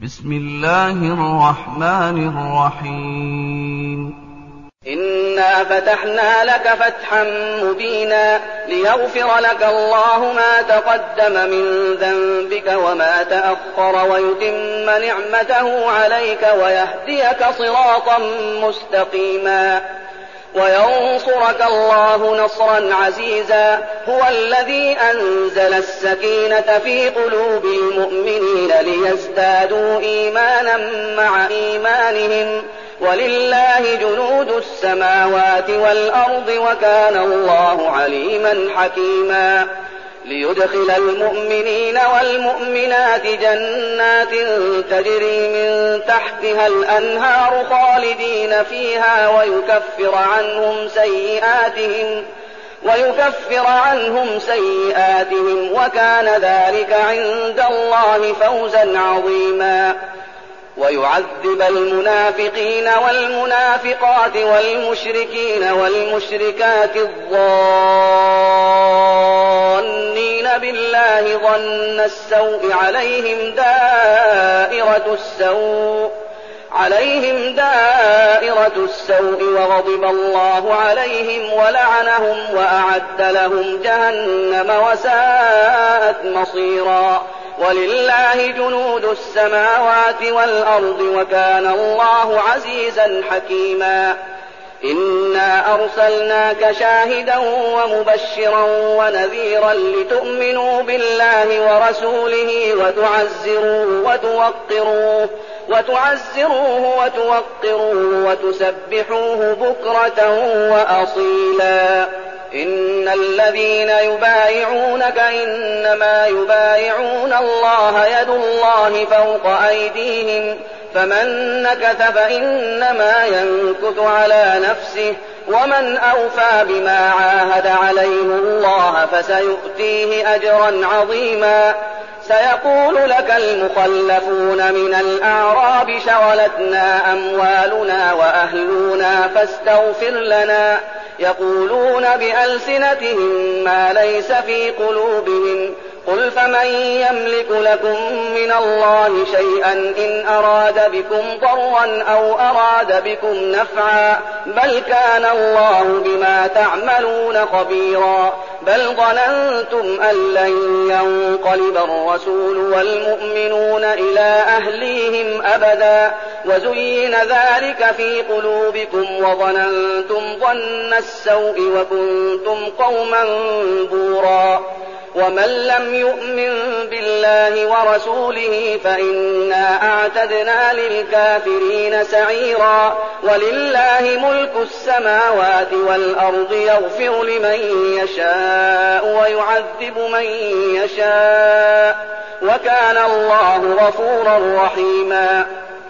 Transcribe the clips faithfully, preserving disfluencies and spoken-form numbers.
بسم الله الرحمن الرحيم. إنا فتحنا لك فتحا مبينا ليغفر لك الله ما تقدم من ذنبك وما تأخر ويتم نعمته عليك ويهديك صراطا مستقيما وينصرك الله نصرا عزيزا. هو الذي أنزل السكينة في قلوب المؤمنين ليزدادوا إيمانا مع إيمانهم ولله جنود السماوات والأرض وكان الله عليما حكيما. ليدخل المؤمنين والمؤمنات جنات تجري من تحتها الأنهار خالدين فيها ويكفر عنهم سيئاتهم ويكفر عنهم سيئاتهم وكان ذلك عند الله فوزا عظيما. ويعذب المنافقين والمنافقات والمشركين والمشركات الظانين بالله ظن السوء عليهم دائرة السوء عليهم دائرة السوء وغضب الله عليهم ولعنهم وأعد لهم جهنم وساءت مصيرا. ولله جنود السماوات والأرض وكان الله عزيزا حكيما. إنا أرسلناك شاهدا ومبشرا ونذيرا لتؤمنوا بالله ورسوله وتعزروه وتوقروه وتعزروه وتوقروه وتسبحوه بكرة وأصيلا. إن الذين يبايعونك إنما يبايعون الله يد الله فوق أيديهم فمن نكث فإنما ينكث على نفسه ومن أوفى بما عاهد عليه الله فسيؤتيه أجرا عظيما. سيقول لك المخلفون من الأعراب شغلتنا أموالنا وأهلنا فاستغفر لنا يقولون بألسنتهم ما ليس في قلوبهم قل فمن يملك لكم من الله شيئا إن أراد بكم ضرا أو أراد بكم نفعا بل كان الله بما تعملون خبيرا. بل ظننتم أن لن ينقلب الرسول والمؤمنون إلى أهليهم أبدا وزين ذلك في قلوبكم وظننتم ظن السوء وكنتم قوما بورا. ومن لم يؤمن بالله ورسوله فإنا أعتدنا للكافرين سعيرا. ولله ملك السماوات والأرض يغفر لمن يشاء ويعذب من يشاء وكان الله غفورا رحيما.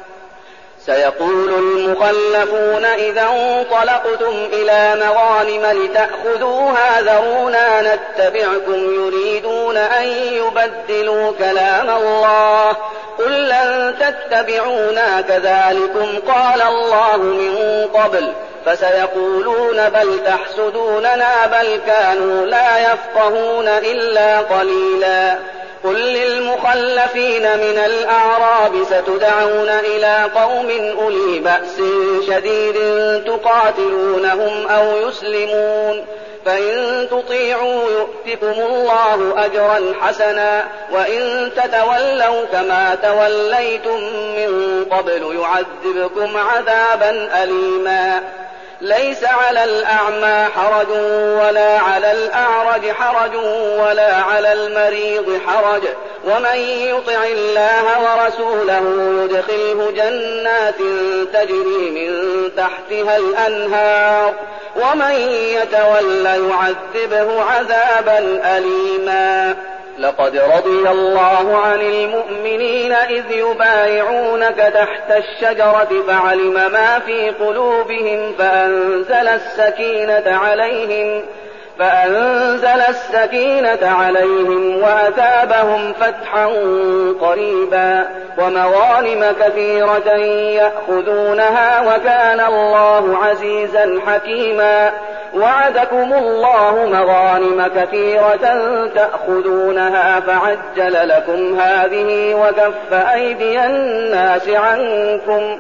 سيقول المخلفون إذا انطلقتم إلى مغانم لتأخذوها ذرونا نتبعكم يريدون أن يبدلوا كلام الله قل لن تتبعونا كذلكم قال الله من قبل فسيقولون بل تحسدوننا بل كانوا لا يفقهون إلا قليلا. قل للمخلفين من الأعراب ستدعون إلى قوم أولي بأس شديد تقاتلونهم أو يسلمون فإن تطيعوا يؤتكم الله أجرا حسنا وإن تتولوا كما توليتم من قبل يعذبكم عذابا أليما. ليس على الأعمى حرج ولا على الأعرج حرج ولا على المريض حرج ومن يطع الله ورسوله يدخله جنات تجري من تحتها الأنهار ومن يتول يعذبه عذابا أليما. لقد رضي الله عن المؤمنين إذ يبايعونك تحت الشجرة فعلم ما في قلوبهم فأنزل السكينة عليهم فأنزل السكينة عليهم وأثابهم فتحا قريبا ومغانم كثيرة يأخذونها وكان الله عزيزا حكيما. وعدكم الله مغانم كثيرة تأخذونها فعجل لكم هذه وكف أيدي الناس عنكم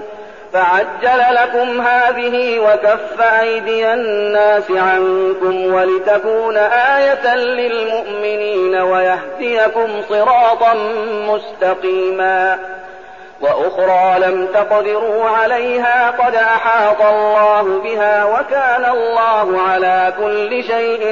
فعجل لكم هذه وكف أيدي الناس عنكم ولتكون آية للمؤمنين ويهديكم صراطا مستقيما وأخرى لم تقدروا عليها قد أحاط الله بها وكان الله على كل شيء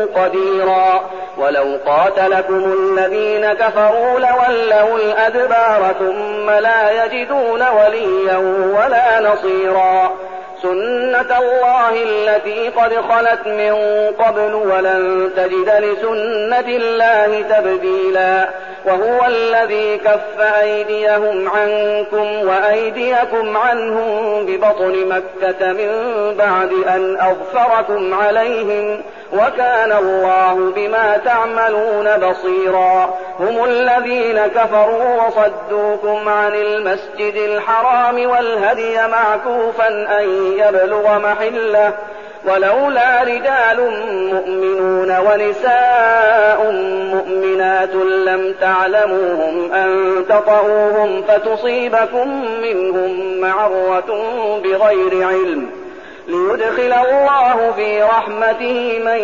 قديرا ولو قاتلكم الذين كفروا لولوا الأدبار ثم لا يجدون وليا ولا نصيرا سنة الله التي قد خلت من قبل ولن تجد لسنة الله تبديلا وهو الذي كف أيديهم عنكم وأيديكم عنهم ببطن مكة من بعد أن أظفركم عليهم وكان الله بما تعملون بصيرا هم الذين كفروا وصدوكم عن المسجد الحرام والهدي معكوفا أن يبلغ محله ولولا رجال مؤمنون ونساء مؤمنات لم تعلموهم أن تطؤوهم فتصيبكم منهم معرة بغير علم ليدخل الله في رحمته من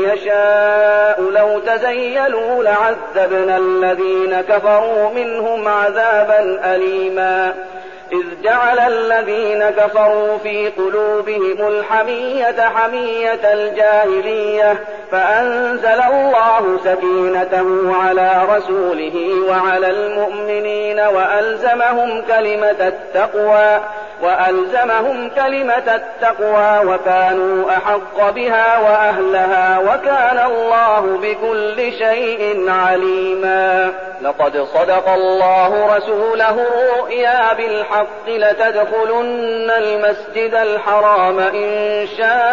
يشاء لو تزيلوا لعذبنا الذين كفروا منهم عذابا أليما إذ جعل الذين كفروا في قلوبهم الحمية حمية الجاهلية فأنزل الله سكينته على رسوله وعلى المؤمنين وألزمهم كلمة التقوى وألزمهم كلمة التقوى وكانوا أحق بها وأهلها وكان الله بكل شيء عليما لقد صدق الله رسوله الرؤيا بالحق لتدخلن المسجد الحرام إن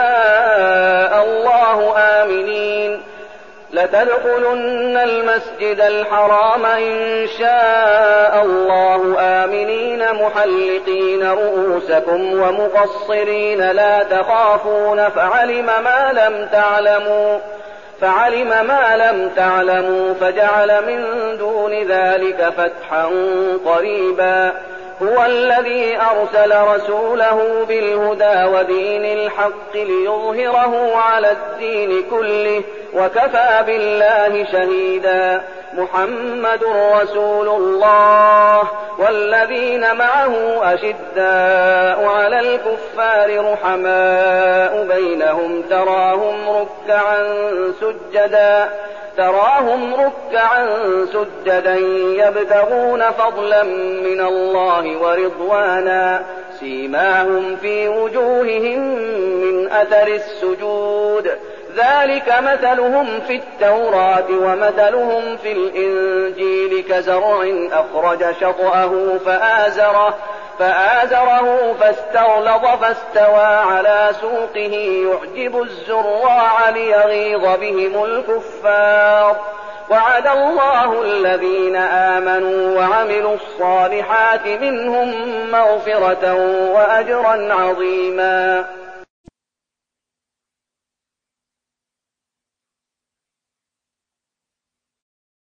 شاء الله آمنين لتدخلن المسجد الحرام إن شاء الله آمنين محلقين رؤوسكم ومقصرين لا تخافون فعلم ما لم تعلموا فعلم ما لم تعلموا فجعل من دون ذلك فتحا قريبا هو الذي أرسل رسوله بالهدى ودين الحق ليظهره على الدين كله وكفى بالله شهيدا محمد رسول الله والذين معه أشداء على الكفار رحماء بينهم تراهم ركعا سجدا تراهم ركعا سجدا يبتغون فضلا من الله ورضوانا سيماهم في وجوههم من أثر السجود ذلك مثلهم في التوراة ومثلهم في الإنجيل كزرع أخرج شطأه فآزره فآزره فاستغلظ فاستوى على سوقه يعجب الزراع ليغيظ بهم الكفار وعد الله الذين آمنوا وعملوا الصالحات منهم مغفرة وأجرا عظيما